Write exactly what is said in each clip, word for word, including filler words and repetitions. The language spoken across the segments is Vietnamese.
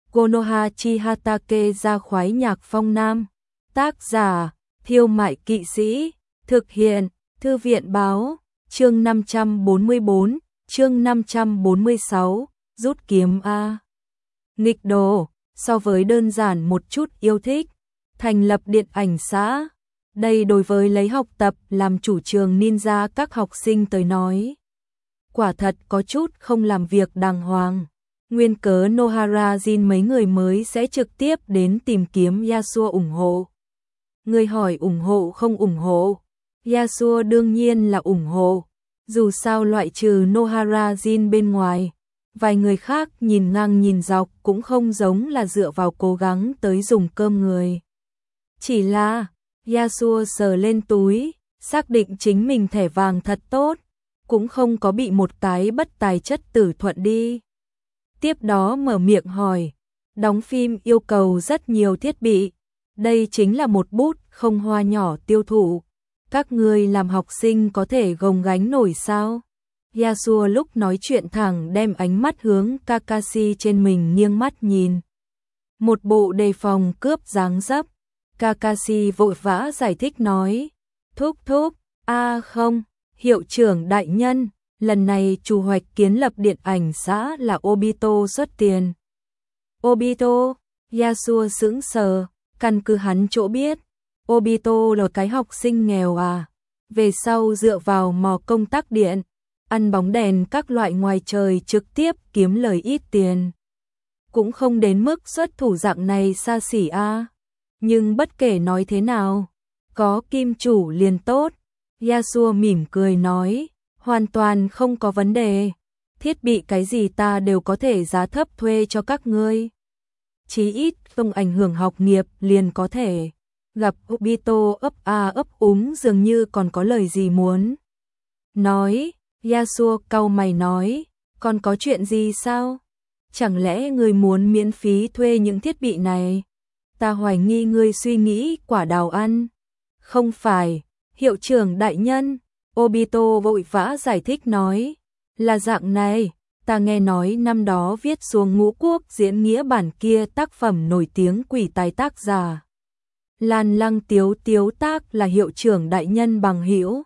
Konohachi Hatake ra khoái nhạc phong nam. Tác giả, Thiêu Mại Kỵ Sĩ. Thực hiện, Thư viện Báo. Chương năm trăm bốn mươi bốn, chương năm trăm bốn mươi sáu, rút kiếm A. Nghịch đồ, so với đơn giản một chút yêu thích, thành lập điện ảnh xã. Đây đối với lấy học tập làm chủ trường ninja các học sinh tới nói. Quả thật có chút không làm việc đàng hoàng. Nguyên cớ Nohara Jin mấy người mới sẽ trực tiếp đến tìm kiếm Yasuo ủng hộ. Người hỏi ủng hộ không ủng hộ? Yasuo đương nhiên là ủng hộ. Dù sao loại trừ Nohara Jin bên ngoài, vài người khác nhìn ngang nhìn dọc cũng không giống là dựa vào cố gắng tới dùng cơm người. Chỉ là, Yasuo sờ lên túi, xác định chính mình thẻ vàng thật tốt, cũng không có bị một cái bất tài chất tử thuận đi. Tiếp đó mở miệng hỏi, đóng phim yêu cầu rất nhiều thiết bị, đây chính là một bút không hoa nhỏ tiêu thụ. Các ngươi làm học sinh có thể gồng gánh nổi sao? Yasuo lúc nói chuyện thẳng đem ánh mắt hướng Kakashi trên mình nghiêng mắt nhìn. Một bộ đề phòng cướp dáng dấp. Kakashi vội vã giải thích nói. Thúc thúc, a à không, hiệu trưởng đại nhân, lần này chủ hoạch kiến lập điện ảnh xã là Obito xuất tiền. Obito, Yasuo sững sờ, căn cứ hắn chỗ biết. Obito là cái học sinh nghèo à, về sau dựa vào mò công tắc điện, ăn bóng đèn các loại ngoài trời trực tiếp kiếm lời ít tiền. Cũng không đến mức xuất thủ dạng này xa xỉ a. À. Nhưng bất kể nói thế nào, có kim chủ liền tốt. Yasuo mỉm cười nói, hoàn toàn không có vấn đề. Thiết bị cái gì ta đều có thể giá thấp thuê cho các ngươi. Chí ít không ảnh hưởng học nghiệp liền có thể. Gặp Obito ấp a ấp úng dường như còn có lời gì muốn nói. Yasuo cau mày nói, còn có chuyện gì sao? Chẳng lẽ ngươi muốn miễn phí thuê những thiết bị này? Ta hoài nghi ngươi suy nghĩ quả đào ăn. Không phải, hiệu trưởng đại nhân. Obito vội vã giải thích nói, là dạng này, ta nghe nói năm đó viết xuống Ngũ Quốc diễn nghĩa bản kia tác phẩm nổi tiếng quỷ tài tác giả. Lan Lăng Tiếu Tiếu Tác là hiệu trưởng đại nhân bằng hữu.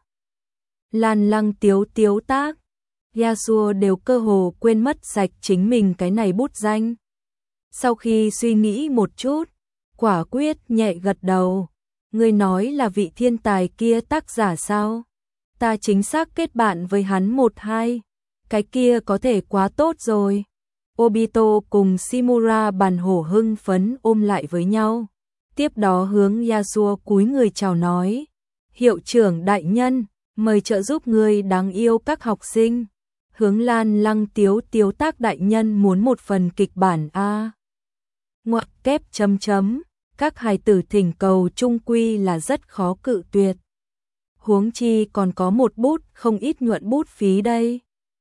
Lan Lăng Tiếu Tiếu Tác, Yasuo đều cơ hồ quên mất sạch chính mình cái này bút danh. Sau khi suy nghĩ một chút, quả quyết nhẹ gật đầu. Ngươi nói là vị thiên tài kia tác giả sao? Ta chính xác kết bạn với hắn một hai. Cái kia có thể quá tốt rồi. Obito cùng Shimura bàn hổ hưng phấn ôm lại với nhau. Tiếp đó hướng Yasuo cúi người chào nói. Hiệu trưởng đại nhân, mời trợ giúp người đáng yêu các học sinh. Hướng Lan Lăng Tiếu Tiếu Tác đại nhân muốn một phần kịch bản A. Ngoặc kép chấm chấm. Các hài tử thỉnh cầu chung quy là rất khó cự tuyệt. Huống chi còn có một bút không ít nhuận bút phí đây.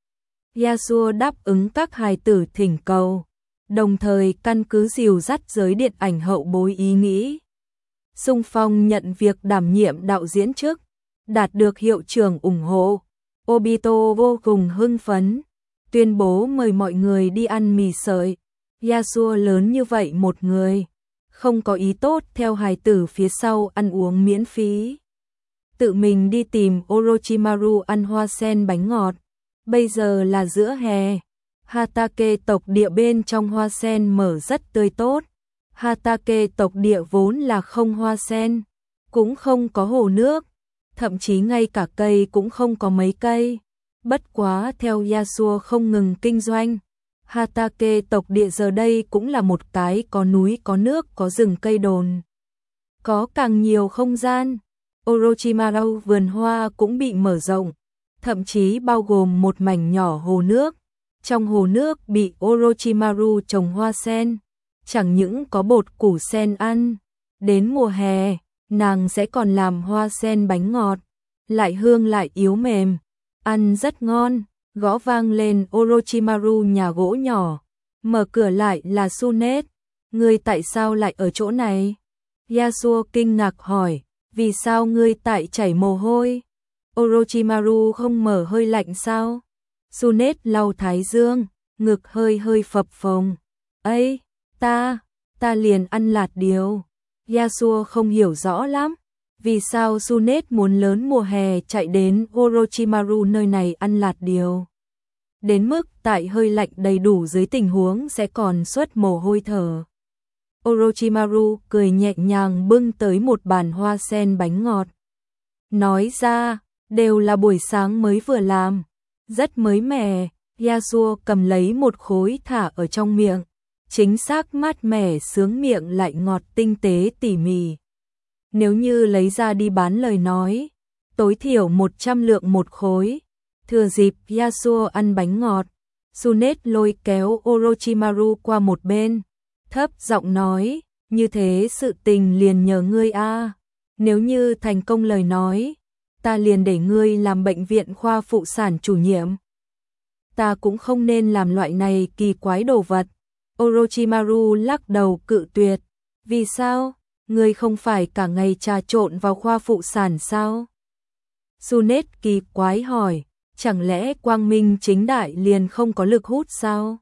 Yasuo đáp ứng các hài tử thỉnh cầu, đồng thời căn cứ dìu dắt giới điện ảnh hậu bối ý nghĩ. Xung phong nhận việc đảm nhiệm đạo diễn chức, đạt được hiệu trưởng ủng hộ. Obito vô cùng hưng phấn, tuyên bố mời mọi người đi ăn mì sợi. Yasuo lớn như vậy một người, không có ý tốt theo hài tử phía sau ăn uống miễn phí. Tự mình đi tìm Orochimaru ăn hoa sen bánh ngọt. Bây giờ là giữa hè, Hatake tộc địa bên trong hoa sen mở rất tươi tốt. Hatake tộc địa vốn là không hoa sen, cũng không có hồ nước, thậm chí ngay cả cây cũng không có mấy cây. Bất quá theo Yasuo không ngừng kinh doanh, Hatake tộc địa giờ đây cũng là một cái có núi có nước có rừng cây đồn. Có càng nhiều không gian, Orochimaru vườn hoa cũng bị mở rộng, thậm chí bao gồm một mảnh nhỏ hồ nước. Trong hồ nước bị Orochimaru trồng hoa sen, chẳng những có bột củ sen ăn, đến mùa hè, nàng sẽ còn làm hoa sen bánh ngọt, lại hương lại yếu mềm, ăn rất ngon. Gõ vang lên Orochimaru nhà gỗ nhỏ, mở cửa lại là Sunet. Ngươi tại sao lại ở chỗ này? Yasuo kinh ngạc hỏi, vì sao ngươi tại chảy mồ hôi? Orochimaru không mở hơi lạnh sao? Sunet lau thái dương, ngực hơi hơi phập phồng. Ấy, Ta, ta liền ăn lạt điều. Yasuo không hiểu rõ lắm. Vì sao Tsunade muốn lớn mùa hè chạy đến Orochimaru nơi này ăn lạt điều? Đến mức tại hơi lạnh đầy đủ dưới tình huống sẽ còn xuất mồ hôi thở. Orochimaru cười nhẹ nhàng bưng tới một bàn hoa sen bánh ngọt. Nói ra, đều là buổi sáng mới vừa làm, rất mới mẻ. Yasuo cầm lấy một khối thả ở trong miệng, chính xác mát mẻ sướng miệng lại ngọt tinh tế tỉ mỉ. Nếu như lấy ra đi bán lời nói, tối thiểu một trăm lượng một khối. Thừa dịp Yasuo ăn bánh ngọt, Tsunade lôi kéo Orochimaru qua một bên, thấp giọng nói, như thế sự tình liền nhờ ngươi a. Nếu như thành công lời nói, ta liền để ngươi làm bệnh viện khoa phụ sản chủ nhiệm. Ta cũng không nên làm loại này kỳ quái đồ vật. Orochimaru lắc đầu cự tuyệt. Vì sao? Ngươi không phải cả ngày trà trộn vào khoa phụ sản sao? Tsunade kỳ quái hỏi, chẳng lẽ quang minh chính đại liền không có lực hút sao?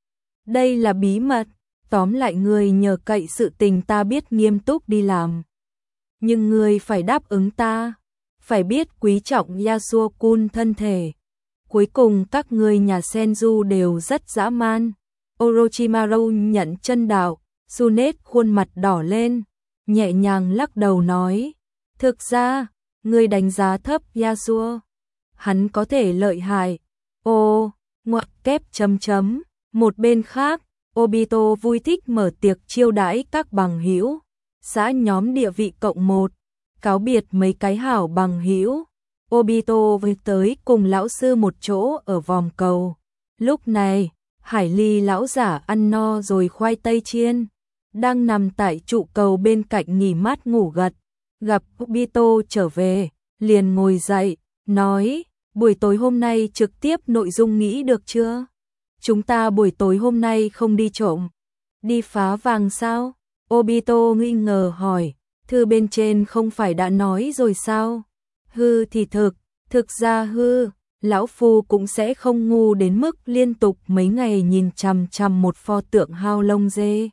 Đây là bí mật, tóm lại ngươi nhờ cậy sự tình ta biết nghiêm túc đi làm. Nhưng ngươi phải đáp ứng ta, phải biết quý trọng Yasuo-kun thân thể. Cuối cùng các ngươi nhà Senju đều rất dã man. Orochimaru nhận chân đạo, Tsunade khuôn mặt đỏ lên, nhẹ nhàng lắc đầu nói, thực ra, ngươi đánh giá thấp Yasuo. Hắn có thể lợi hại. Ô, ngoặc kép chấm chấm. Một bên khác, Obito vui thích mở tiệc chiêu đãi các bằng hữu. Xã nhóm địa vị cộng một, cáo biệt mấy cái hảo bằng hữu. Obito với tới cùng lão sư một chỗ ở vòng cầu. Lúc này, Hải Ly lão giả ăn no rồi khoai tây chiên, đang nằm tại trụ cầu bên cạnh nghỉ mát ngủ gật. Gặp Obito trở về, liền ngồi dậy, nói, buổi tối hôm nay trực tiếp nội dung nghĩ được chưa? Chúng ta buổi tối hôm nay không đi trộm, đi phá vàng sao? Obito nghi ngờ hỏi, thư bên trên không phải đã nói rồi sao? Hư thì thực, thực ra hư, lão phu cũng sẽ không ngu đến mức liên tục mấy ngày nhìn chằm chằm một pho tượng hao lông dê.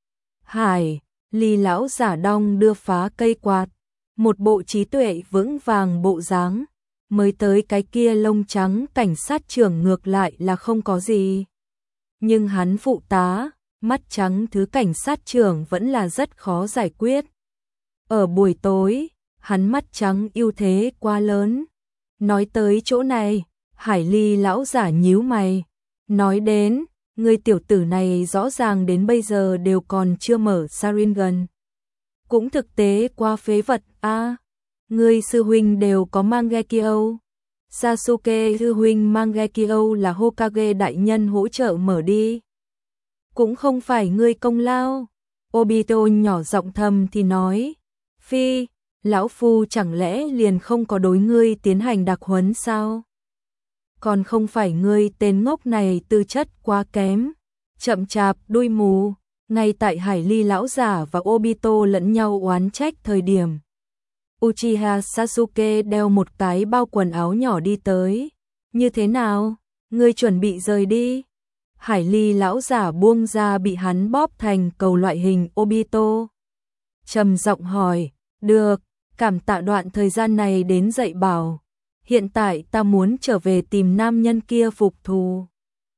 Hải, Ly lão giả đong đưa phá cây quạt, một bộ trí tuệ vững vàng bộ dáng, mới tới cái kia lông trắng cảnh sát trưởng ngược lại là không có gì. Nhưng hắn phụ tá, mắt trắng thứ cảnh sát trưởng vẫn là rất khó giải quyết. Ở buổi tối, hắn mắt trắng ưu thế quá lớn. Nói tới chỗ này, Hải Ly lão giả nhíu mày, nói đến, người tiểu tử này rõ ràng đến bây giờ đều còn chưa mở Sharingan. Cũng thực tế qua phế vật a. À, người sư huynh đều có Mangekyo. Sasuke sư huynh Mangekyo là Hokage đại nhân hỗ trợ mở đi. Cũng không phải ngươi công lao. Obito nhỏ giọng thầm thì nói, phi, lão phu chẳng lẽ liền không có đối ngươi tiến hành đặc huấn sao? Còn không phải ngươi tên ngốc này tư chất quá kém, chậm chạp, đuôi mù. Ngay tại Hải Ly lão giả và Obito lẫn nhau oán trách thời điểm, Uchiha Sasuke đeo một cái bao quần áo nhỏ đi tới. Như thế nào? Ngươi chuẩn bị rời đi? Hải Ly lão giả buông ra bị hắn bóp thành cầu loại hình Obito. Trầm giọng hỏi, được, cảm tạ đoạn thời gian này đến dạy bảo. Hiện tại ta muốn trở về tìm nam nhân kia phục thù.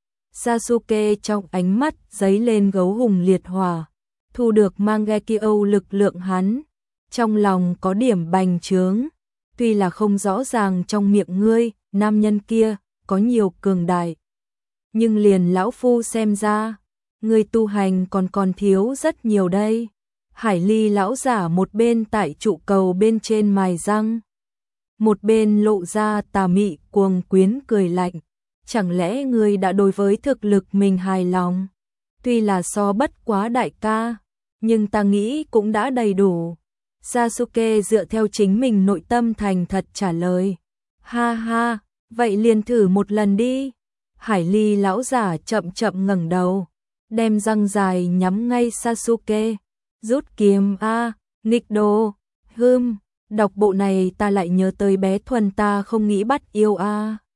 Sasuke trong ánh mắt giấy lên gấu hùng liệt hỏa, thu được Mangekyo lực lượng hắn. Trong lòng có điểm bành trướng, tuy là không rõ ràng trong miệng ngươi, nam nhân kia, có nhiều cường đại. Nhưng liền lão phu xem ra, ngươi tu hành còn còn thiếu rất nhiều đây. Hải Ly lão giả một bên tại trụ cầu bên trên mài răng, một bên lộ ra tà mị cuồng quyến cười lạnh. Chẳng lẽ ngươi đã đối với thực lực mình hài lòng? Tuy là so bất quá đại ca, nhưng ta nghĩ cũng đã đầy đủ. Sasuke dựa theo chính mình nội tâm thành thật trả lời. Ha ha, vậy liền thử một lần đi. Hải Ly lão giả chậm chậm ngẩng đầu, đem răng dài nhắm ngay Sasuke. Rút kiếm a, nghịch đồ, hưm, đọc bộ này ta lại nhớ tới bé thuần ta không nghĩ bắt yêu a.